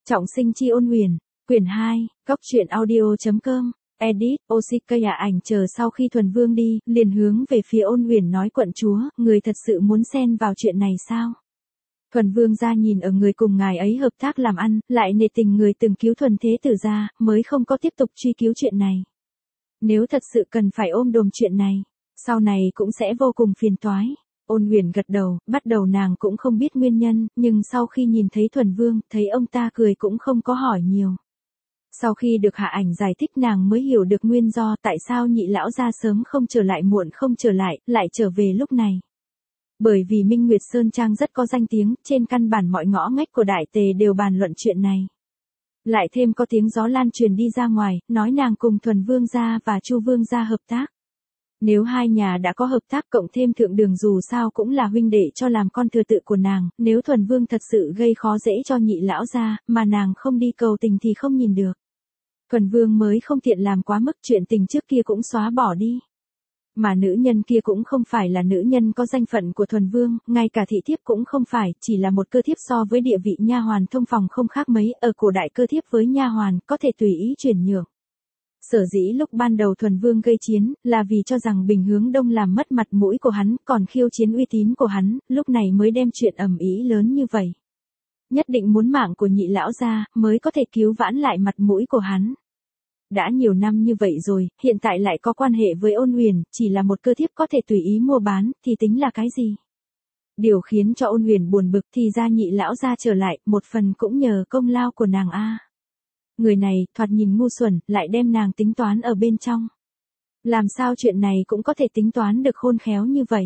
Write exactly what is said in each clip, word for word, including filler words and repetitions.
Trọng sinh chi ôn huyền, quyển hai, góc truyện audio.com, edit, Osikaya ảnh chờ sau khi Thuần Vương đi, liền hướng về phía ôn huyền nói quận chúa, người thật sự muốn xen vào chuyện này sao? Thuần Vương ra nhìn ở người cùng ngài ấy hợp tác làm ăn, lại nể tình người từng cứu Thuần Thế Tử ra, mới không có tiếp tục truy cứu chuyện này. Nếu thật sự cần phải ôm đồm chuyện này, sau này cũng sẽ vô cùng phiền toái. Ôn huyền gật đầu, bắt đầu nàng cũng không biết nguyên nhân, nhưng sau khi nhìn thấy Thuần Vương, thấy ông ta cười cũng không có hỏi nhiều. Sau khi được Hạ Ảnh giải thích nàng mới hiểu được nguyên do tại sao nhị lão gia sớm không trở lại muộn không trở lại, lại trở về lúc này. Bởi vì Minh Nguyệt Sơn Trang rất có danh tiếng, trên căn bản mọi ngõ ngách của Đại Tề đều bàn luận chuyện này. Lại thêm có tiếng gió lan truyền đi ra ngoài, nói nàng cùng Thuần Vương gia và Chu Vương gia hợp tác. Nếu hai nhà đã có hợp tác cộng thêm Thượng Đường dù sao cũng là huynh đệ cho làm con thừa tự của nàng, nếu Thuần Vương thật sự gây khó dễ cho nhị lão gia, mà nàng không đi cầu tình thì không nhìn được. Thuần Vương mới không tiện làm quá mức, chuyện tình trước kia cũng xóa bỏ đi. Mà nữ nhân kia cũng không phải là nữ nhân có danh phận của Thuần Vương, ngay cả thị thiếp cũng không phải, chỉ là một cơ thiếp so với địa vị nha hoàn thông phòng không khác mấy, ở cổ đại cơ thiếp với nha hoàn có thể tùy ý chuyển nhượng. Sở dĩ lúc ban đầu Thuần Vương gây chiến, là vì cho rằng Bình Hướng Đông làm mất mặt mũi của hắn, còn khiêu chiến uy tín của hắn, lúc này mới đem chuyện ầm ĩ lớn như vậy. Nhất định muốn mạng của nhị lão gia, mới có thể cứu vãn lại mặt mũi của hắn. Đã nhiều năm như vậy rồi, hiện tại lại có quan hệ với ôn huyền, chỉ là một cơ thiếp có thể tùy ý mua bán, thì tính là cái gì? Điều khiến cho ôn huyền buồn bực thì ra nhị lão gia trở lại, một phần cũng nhờ công lao của nàng a. Người này, thoạt nhìn ngu xuẩn, lại đem nàng tính toán ở bên trong. Làm sao chuyện này cũng có thể tính toán được khôn khéo như vậy?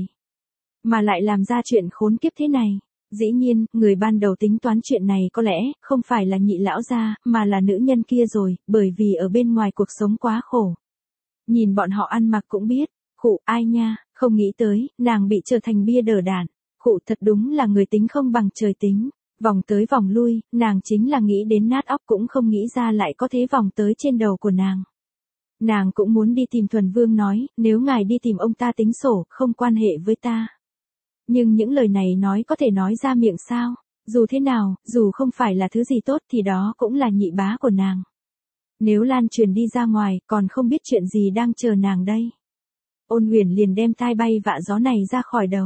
Mà lại làm ra chuyện khốn kiếp thế này. Dĩ nhiên, người ban đầu tính toán chuyện này có lẽ không phải là nhị lão gia, mà là nữ nhân kia rồi, bởi vì ở bên ngoài cuộc sống quá khổ. Nhìn bọn họ ăn mặc cũng biết, khụ ai nha, không nghĩ tới, nàng bị trở thành bia đỡ đạn. Khụ thật đúng là người tính không bằng trời tính. Vòng tới vòng lui, nàng chính là nghĩ đến nát óc cũng không nghĩ ra lại có thế vòng tới trên đầu của nàng. Nàng cũng muốn đi tìm Thuần Vương nói, nếu ngài đi tìm ông ta tính sổ, không quan hệ với ta. Nhưng những lời này nói có thể nói ra miệng sao? Dù thế nào, dù không phải là thứ gì tốt thì đó cũng là nhị bá của nàng. Nếu lan truyền đi ra ngoài, còn không biết chuyện gì đang chờ nàng đây. Ôn huyền liền đem tai bay vạ gió này ra khỏi đầu.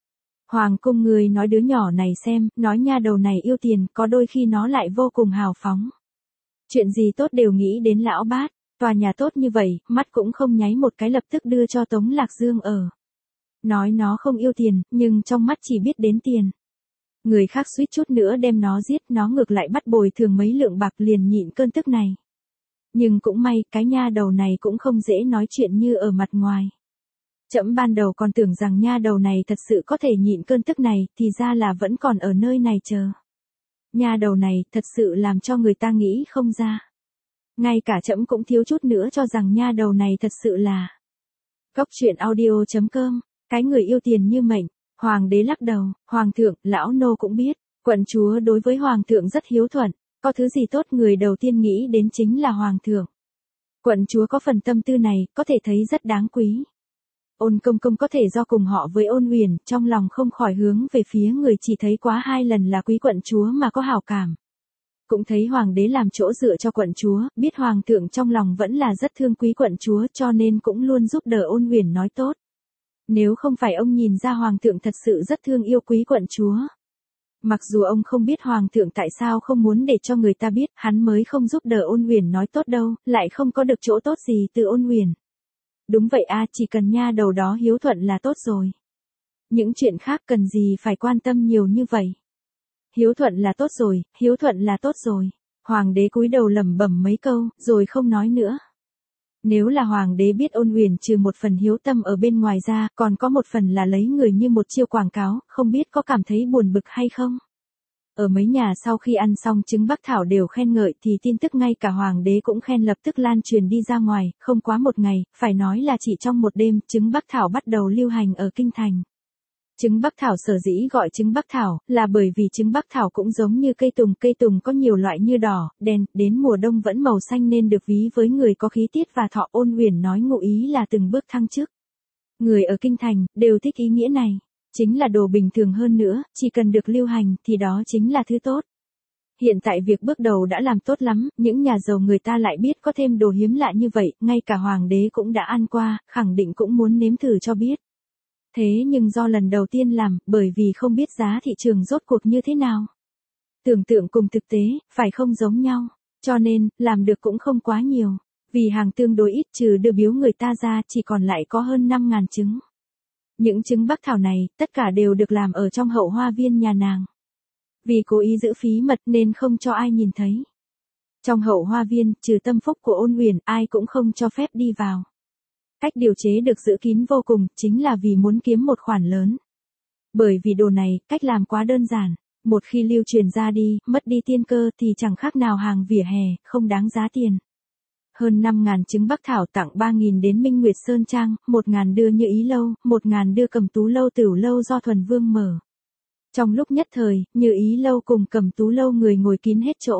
Hoàng cung người nói đứa nhỏ này xem, nói nha đầu này yêu tiền, có đôi khi nó lại vô cùng hào phóng. Chuyện gì tốt đều nghĩ đến lão bát, tòa nhà tốt như vậy, mắt cũng không nháy một cái lập tức đưa cho Tống Lạc Dương ở. Nói nó không yêu tiền, nhưng trong mắt chỉ biết đến tiền. Người khác suýt chút nữa đem nó giết, nó ngược lại bắt bồi thường mấy lượng bạc liền nhịn cơn tức này. Nhưng cũng may, cái nha đầu này cũng không dễ nói chuyện như ở mặt ngoài. Trẫm ban đầu còn tưởng rằng nha đầu này thật sự có thể nhịn cơn tức này, thì ra là vẫn còn ở nơi này chờ. Nha đầu này thật sự làm cho người ta nghĩ không ra. Ngay cả trẫm cũng thiếu chút nữa cho rằng nha đầu này thật sự là. Góc truyện audio.com, cái người yêu tiền như mệnh. Hoàng đế lắc đầu, hoàng thượng, lão nô cũng biết, quận chúa đối với hoàng thượng rất hiếu thuận, có thứ gì tốt người đầu tiên nghĩ đến chính là hoàng thượng. Quận chúa có phần tâm tư này, có thể thấy rất đáng quý. Ôn công công có thể do cùng họ với ôn huyền, trong lòng không khỏi hướng về phía người chỉ thấy quá hai lần là quý quận chúa mà có hảo cảm. Cũng thấy hoàng đế làm chỗ dựa cho quận chúa, biết hoàng thượng trong lòng vẫn là rất thương quý quận chúa cho nên cũng luôn giúp đỡ ôn huyền nói tốt. Nếu không phải ông nhìn ra hoàng thượng thật sự rất thương yêu quý quận chúa. Mặc dù ông không biết hoàng thượng tại sao không muốn để cho người ta biết, hắn mới không giúp đỡ ôn huyền nói tốt đâu, lại không có được chỗ tốt gì từ ôn huyền. Đúng vậy a, chỉ cần nha đầu đó hiếu thuận là tốt rồi. Những chuyện khác cần gì phải quan tâm nhiều như vậy. Hiếu thuận là tốt rồi, hiếu thuận là tốt rồi. Hoàng đế cúi đầu lẩm bẩm mấy câu, rồi không nói nữa. Nếu là hoàng đế biết ôn huyền trừ một phần hiếu tâm ở bên ngoài ra, còn có một phần là lấy người như một chiêu quảng cáo, không biết có cảm thấy buồn bực hay không? Ở mấy nhà sau khi ăn xong trứng bắc thảo đều khen ngợi thì tin tức ngay cả hoàng đế cũng khen lập tức lan truyền đi ra ngoài, không quá một ngày, phải nói là chỉ trong một đêm, trứng bắc thảo bắt đầu lưu hành ở kinh thành. Trứng bắc thảo sở dĩ gọi trứng bắc thảo, là bởi vì trứng bắc thảo cũng giống như cây tùng, cây tùng có nhiều loại như đỏ, đen, đến mùa đông vẫn màu xanh nên được ví với người có khí tiết và thọ. Ôn huyền nói ngụ ý là từng bước thăng chức. Người ở kinh thành, đều thích ý nghĩa này. Chính là đồ bình thường hơn nữa, chỉ cần được lưu hành, thì đó chính là thứ tốt. hiện tại việc bước đầu đã làm tốt lắm, những nhà giàu người ta lại biết có thêm đồ hiếm lạ như vậy, ngay cả hoàng đế cũng đã ăn qua, khẳng định cũng muốn nếm thử cho biết. Thế nhưng do lần đầu tiên làm, bởi vì không biết giá thị trường rốt cuộc như thế nào. Tưởng tượng cùng thực tế, phải không giống nhau, cho nên, làm được cũng không quá nhiều. Vì hàng tương đối ít trừ đưa biếu người ta ra chỉ còn lại có hơn năm ngàn trứng. Những trứng bắc thảo này, tất cả đều được làm ở trong hậu hoa viên nhà nàng. Vì cố ý giữ bí mật nên không cho ai nhìn thấy. Trong hậu hoa viên, trừ tâm phúc của Ôn Uyển, ai cũng không cho phép đi vào. Cách điều chế được giữ kín vô cùng, chính là vì muốn kiếm một khoản lớn. Bởi vì đồ này, cách làm quá đơn giản. Một khi lưu truyền ra đi, mất đi tiên cơ thì chẳng khác nào hàng vỉa hè, không đáng giá tiền. Hơn năm ngàn trứng bắc thảo tặng ba nghìn đến Minh Nguyệt Sơn Trang, một nghìn đưa Như Ý Lâu, một nghìn đưa Cầm Tú Lâu Tửu Lâu do Thuần Vương mở. Trong lúc nhất thời, Như Ý Lâu cùng Cầm Tú Lâu người ngồi kín hết chỗ.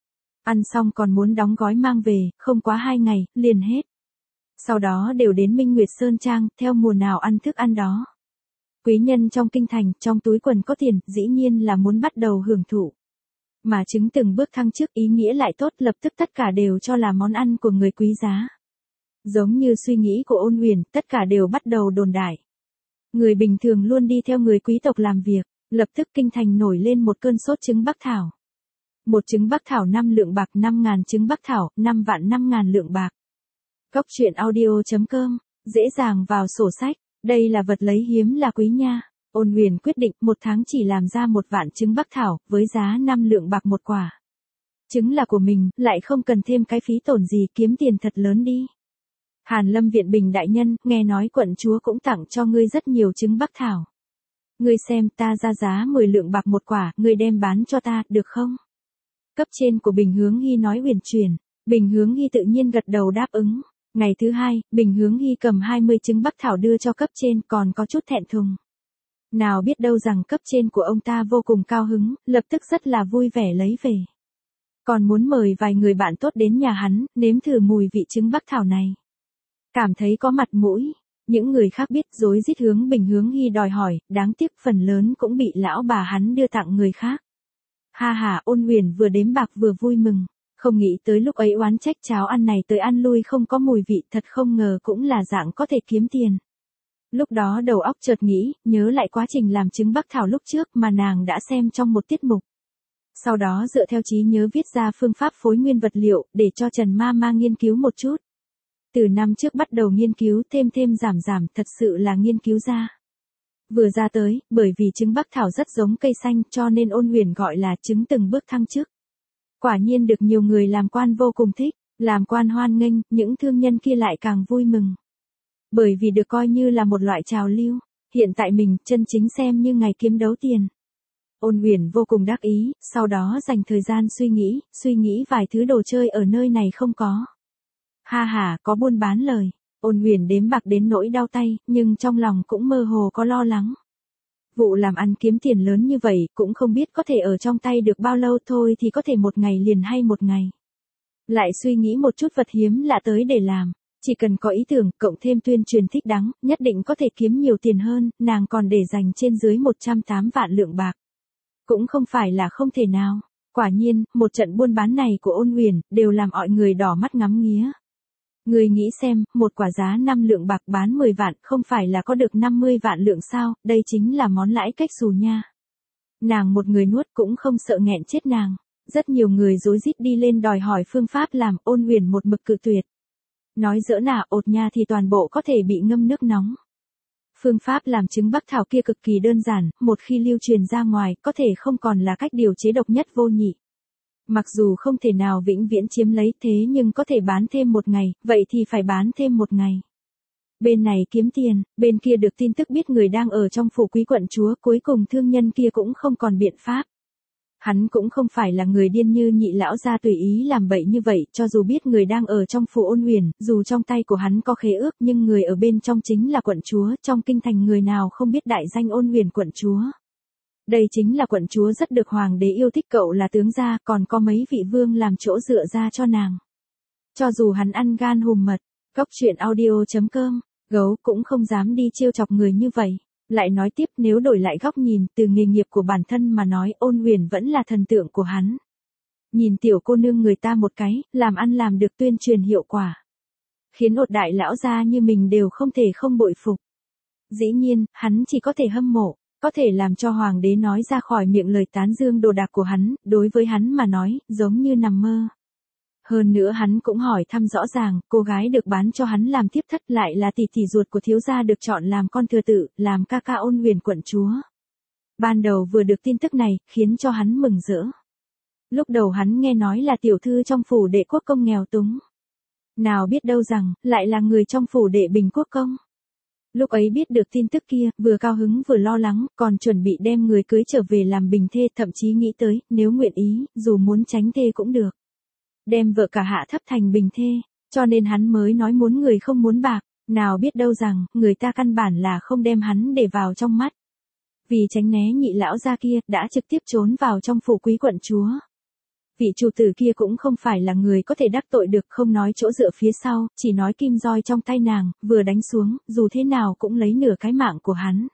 Ăn xong còn muốn đóng gói mang về, không quá hai ngày, liền hết. Sau đó đều đến Minh Nguyệt Sơn Trang, theo mùa nào ăn thức ăn đó. Quý nhân trong kinh thành, trong túi quần có tiền, dĩ nhiên là muốn bắt đầu hưởng thụ. Mà trứng từng bước thăng chức ý nghĩa lại tốt, lập tức tất cả đều cho là món ăn của người quý giá. Giống như suy nghĩ của Ôn Uyển, tất cả đều bắt đầu đồn đại. Người bình thường luôn đi theo người quý tộc làm việc, lập tức kinh thành nổi lên một cơn sốt trứng bắc thảo. Một trứng bắc thảo năm lượng bạc, năm ngàn trứng bắc thảo, năm vạn năm ngàn lượng bạc. Cốc truyện audio chấm com, dễ dàng vào sổ sách, đây là vật lấy hiếm là quý nha. Ôn Uyển quyết định một tháng chỉ làm ra một vạn trứng bắc thảo, với giá năm lượng bạc một quả. Trứng là của mình, lại không cần thêm cái phí tổn gì, kiếm tiền thật lớn đi. Hàn Lâm Viện Bình đại nhân, nghe nói quận chúa cũng tặng cho ngươi rất nhiều trứng bắc thảo. Ngươi xem, ta ra giá mười lượng bạc một quả, ngươi đem bán cho ta, được không? Cấp trên của Bình Hướng Hy nói uyển chuyển, Bình Hướng Hy tự nhiên gật đầu đáp ứng. Ngày thứ hai, Bình Hướng Hy cầm hai mươi trứng bắc thảo đưa cho cấp trên, còn có chút thẹn thùng. Nào biết đâu rằng cấp trên của ông ta vô cùng cao hứng, lập tức rất là vui vẻ lấy về. Còn muốn mời vài người bạn tốt đến nhà hắn, nếm thử mùi vị trứng bắc thảo này. Cảm thấy có mặt mũi, những người khác biết rối rít hướng Bình Hướng Hy đòi hỏi, đáng tiếc phần lớn cũng bị lão bà hắn đưa tặng người khác. Ha ha, Ôn Uyển vừa đếm bạc vừa vui mừng, không nghĩ tới lúc ấy oán trách cháo ăn này tới ăn lui không có mùi vị, thật không ngờ cũng là dạng có thể kiếm tiền. Lúc đó đầu óc chợt nghĩ, nhớ lại quá trình làm trứng bắc thảo lúc trước mà nàng đã xem trong một tiết mục. Sau đó dựa theo trí nhớ viết ra phương pháp phối nguyên vật liệu, để cho Trần Ma Ma nghiên cứu một chút. Từ năm trước bắt đầu nghiên cứu thêm thêm giảm giảm, thật sự là nghiên cứu ra. Vừa ra tới, bởi vì trứng bắc thảo rất giống cây xanh cho nên Ôn Uyển gọi là trứng từng bước thăng chức. Quả nhiên được nhiều người làm quan vô cùng thích, làm quan hoan nghênh, những thương nhân kia lại càng vui mừng. Bởi vì được coi như là một loại trào lưu, hiện tại mình chân chính xem như ngày kiếm đấu tiền. Ôn Uyển vô cùng đắc ý, sau đó dành thời gian suy nghĩ, suy nghĩ vài thứ đồ chơi ở nơi này không có. Ha ha, có buôn bán lời. Ôn Uyển đếm bạc đến nỗi đau tay, nhưng trong lòng cũng mơ hồ có lo lắng. Vụ làm ăn kiếm tiền lớn như vậy, cũng không biết có thể ở trong tay được bao lâu, thôi thì có thể một ngày liền hay một ngày. Lại suy nghĩ một chút vật hiếm lạ tới để làm. Chỉ cần có ý tưởng, cộng thêm tuyên truyền thích đáng, nhất định có thể kiếm nhiều tiền hơn, nàng còn để dành trên dưới một trăm tám vạn lượng bạc. Cũng không phải là không thể nào. Quả nhiên, một trận buôn bán này của Ôn Uyển, đều làm mọi người đỏ mắt ngắm nghía. Người nghĩ xem, một quả giá năm lượng bạc bán mười vạn, không phải là có được năm mươi vạn lượng sao, đây chính là món lãi cách xù nha. Nàng một người nuốt cũng không sợ nghẹn chết nàng. Rất nhiều người rối rít đi lên đòi hỏi phương pháp làm, Ôn Uyển một mực cự tuyệt. Nói giỡn à, ột nha thì toàn bộ có thể bị ngâm nước nóng. Phương pháp làm trứng bắc thảo kia cực kỳ đơn giản, một khi lưu truyền ra ngoài, có thể không còn là cách điều chế độc nhất vô nhị. Mặc dù không thể nào vĩnh viễn chiếm lấy thế nhưng có thể bán thêm một ngày, vậy thì phải bán thêm một ngày. Bên này kiếm tiền, bên kia được tin tức biết người đang ở trong phủ quý quận chúa, cuối cùng thương nhân kia cũng không còn biện pháp. Hắn cũng không phải là người điên như Nhị lão gia tùy ý làm bậy như vậy, cho dù biết người đang ở trong phủ Ôn Uyển, dù trong tay của hắn có khế ước nhưng người ở bên trong chính là quận chúa, trong kinh thành người nào không biết đại danh Ôn Uyển quận chúa. Đây chính là quận chúa rất được hoàng đế yêu thích, cậu là tướng gia, còn có mấy vị vương làm chỗ dựa ra cho nàng. Cho dù hắn ăn gan hùm mật, cốc truyện audio chấm com, gấu cũng không dám đi trêu chọc người như vậy. Lại nói tiếp, nếu đổi lại góc nhìn, từ nghề nghiệp của bản thân mà nói, Ôn Uyển vẫn là thần tượng của hắn. nhìn tiểu cô nương người ta một cái, làm ăn làm được tuyên truyền hiệu quả. Khiến ột đại lão gia như mình đều không thể không bội phục. Dĩ nhiên, hắn chỉ có thể hâm mộ, có thể làm cho hoàng đế nói ra khỏi miệng lời tán dương đồ đạc của hắn, đối với hắn mà nói, giống như nằm mơ. Hơn nữa hắn cũng hỏi thăm rõ ràng, cô gái được bán cho hắn làm tiếp thất lại là tỷ tỷ ruột của thiếu gia được chọn làm con thừa tự, làm ca ca Ôn Huyền quận chúa. Ban đầu vừa được tin tức này, khiến cho hắn mừng rỡ. Lúc đầu hắn nghe nói là tiểu thư trong phủ đệ quốc công nghèo túng. Nào biết đâu rằng, lại là người trong phủ đệ bình quốc công. Lúc ấy biết được tin tức kia, vừa cao hứng vừa lo lắng, còn chuẩn bị đem người cưới trở về làm bình thê, thậm chí nghĩ tới, nếu nguyện ý, dù muốn tránh thê cũng được. Đem vợ cả hạ thấp thành bình thê, cho nên hắn mới nói muốn người không muốn bạc, nào biết đâu rằng, người ta căn bản là không đem hắn để vào trong mắt. Vì tránh né nhị lão gia kia, đã trực tiếp trốn vào trong phủ quý quận chúa. Vị chủ tử kia cũng không phải là người có thể đắc tội được, không nói chỗ dựa phía sau, chỉ nói kim roi trong tay nàng, vừa đánh xuống, dù thế nào cũng lấy nửa cái mạng của hắn.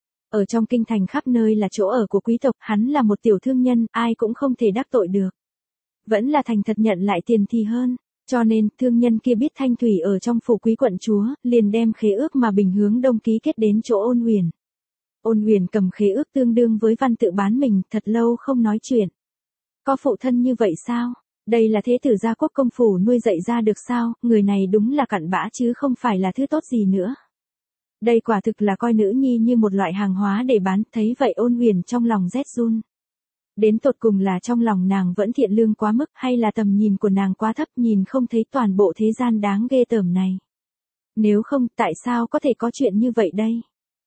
Ở trong kinh thành khắp nơi là chỗ ở của quý tộc, hắn là một tiểu thương nhân, ai cũng không thể đắc tội được. Vẫn là thành thật nhận lại tiền thì hơn, cho nên, thương nhân kia biết Thanh Thủy ở trong phủ quý quận chúa, liền đem khế ước mà Bình hướng Đông ký kết đến chỗ Ôn Huyền. Ôn Huyền cầm khế ước tương đương với văn tự bán mình, thật lâu không nói chuyện. Có phụ thân như vậy sao? Đây là thế tử gia quốc công phủ nuôi dạy ra được sao? Người này đúng là cặn bã chứ không phải là thứ tốt gì nữa. Đây quả thực là coi nữ nhi như một loại hàng hóa để bán, thấy vậy Ôn Huyền trong lòng rét run. Đến tột cùng là trong lòng nàng vẫn thiện lương quá mức hay là tầm nhìn của nàng quá thấp, nhìn không thấy toàn bộ thế gian đáng ghê tởm này. Nếu không, tại sao có thể có chuyện như vậy đây?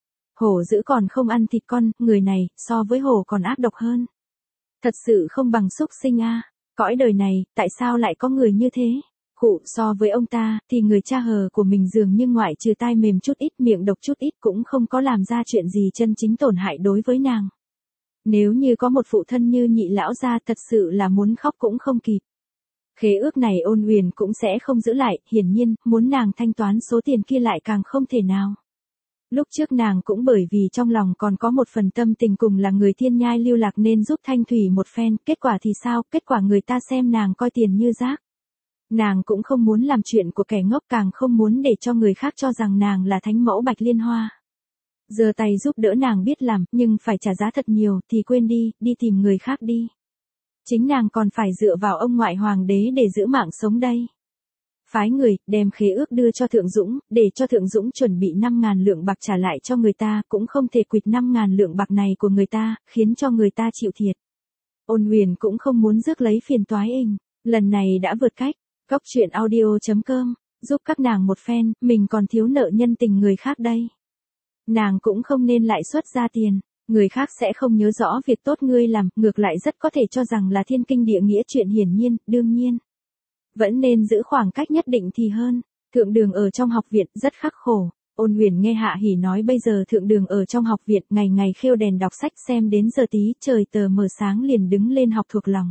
Hổ dữ còn không ăn thịt con, người này, so với hổ còn ác độc hơn. Thật sự không bằng súc sinh a. Cõi đời này, tại sao lại có người như thế? Khụ, so với ông ta, thì người cha hờ của mình dường như ngoại trừ tai mềm chút ít, miệng độc chút ít cũng không có làm ra chuyện gì chân chính tổn hại đối với nàng. Nếu như có một phụ thân như nhị lão gia, thật sự là muốn khóc cũng không kịp. Khế ước này Ôn Huyền cũng sẽ không giữ lại, hiển nhiên, muốn nàng thanh toán số tiền kia lại càng không thể nào. Lúc trước nàng cũng bởi vì trong lòng còn có một phần tâm tình cùng là người thiên nhai lưu lạc nên giúp Thanh Thủy một phen, kết quả thì sao, kết quả người ta xem nàng coi tiền như rác. Nàng cũng không muốn làm chuyện của kẻ ngốc, càng không muốn để cho người khác cho rằng nàng là thánh mẫu Bạch Liên Hoa. Giơ tay giúp đỡ nàng biết làm, nhưng phải trả giá thật nhiều, thì quên đi, đi tìm người khác đi. Chính nàng còn phải dựa vào ông ngoại hoàng đế để giữ mạng sống đây. Phái người, đem khế ước đưa cho Thượng Dũng, để cho Thượng Dũng chuẩn bị năm ngàn lượng bạc trả lại cho người ta, cũng không thể quỵt năm ngàn lượng bạc này của người ta, khiến cho người ta chịu thiệt. Ôn Huyền cũng không muốn rước lấy phiền toái inh, lần này đã vượt cách. Góc truyện audio chấm com, giúp các nàng một phen, mình còn thiếu nợ nhân tình người khác đây. Nàng cũng không nên lại xuất ra tiền, người khác sẽ không nhớ rõ việc tốt ngươi làm, ngược lại rất có thể cho rằng là thiên kinh địa nghĩa, chuyện hiển nhiên, đương nhiên. Vẫn nên giữ khoảng cách nhất định thì hơn. Thượng Đường ở trong học viện rất khắc khổ. Ôn Huyền nghe Hạ Hỉ nói bây giờ Thượng Đường ở trong học viện ngày ngày khêu đèn đọc sách, xem đến giờ tí trời tờ mờ sáng liền đứng lên học thuộc lòng.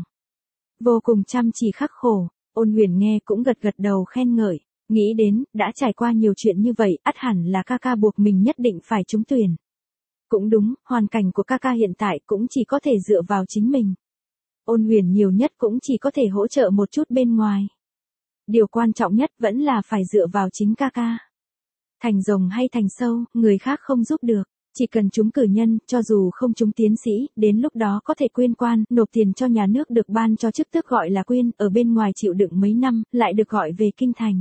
Vô cùng chăm chỉ khắc khổ. Ôn Huyền nghe cũng gật gật đầu khen ngợi, nghĩ đến, đã trải qua nhiều chuyện như vậy, ắt hẳn là ca ca buộc mình nhất định phải trúng tuyển. Cũng đúng, hoàn cảnh của ca ca hiện tại cũng chỉ có thể dựa vào chính mình. Ôn Huyền nhiều nhất cũng chỉ có thể hỗ trợ một chút bên ngoài. Điều quan trọng nhất vẫn là phải dựa vào chính ca ca. Thành rồng hay thành sâu, người khác không giúp được. Chỉ cần trúng cử nhân, cho dù không trúng tiến sĩ, đến lúc đó có thể quyên quan, nộp tiền cho nhà nước được ban cho chức tước gọi là quyên, ở bên ngoài chịu đựng mấy năm, lại được gọi về kinh thành.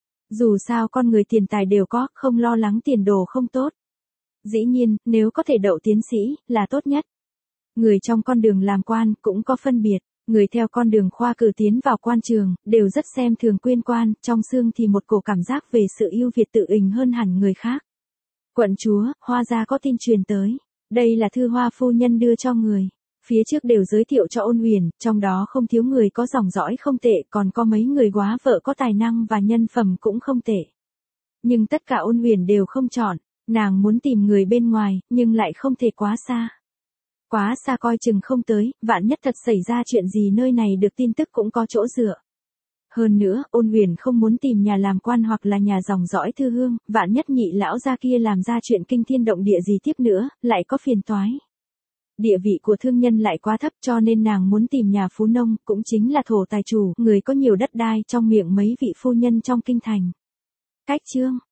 Dù sao con người tiền tài đều có, không lo lắng tiền đồ không tốt. Dĩ nhiên, nếu có thể đậu tiến sĩ, là tốt nhất. Người trong con đường làm quan, cũng có phân biệt. Người theo con đường khoa cử tiến vào quan trường, đều rất xem thường quyên quan, trong xương thì một cổ cảm giác về sự ưu việt tự ình hơn hẳn người khác. Quận chúa, Hoa gia có tin truyền tới. Đây là thư Hoa phu nhân đưa cho người. Phía trước đều giới thiệu cho Ôn Huyền, trong đó không thiếu người có dòng dõi không tệ, còn có mấy người góa vợ có tài năng và nhân phẩm cũng không tệ. Nhưng tất cả Ôn Huyền đều không chọn, nàng muốn tìm người bên ngoài, nhưng lại không thể quá xa. Quá xa coi chừng không tới, vạn nhất thật xảy ra chuyện gì nơi này được tin tức cũng có chỗ dựa. Hơn nữa, Ôn Huyền không muốn tìm nhà làm quan hoặc là nhà dòng dõi thư hương, vạn nhất nhị lão gia kia làm ra chuyện kinh thiên động địa gì tiếp nữa, lại có phiền toái. Địa vị của thương nhân lại quá thấp cho nên nàng muốn tìm nhà phú nông, cũng chính là thổ tài chủ, người có nhiều đất đai trong miệng mấy vị phu nhân trong kinh thành. Cách chương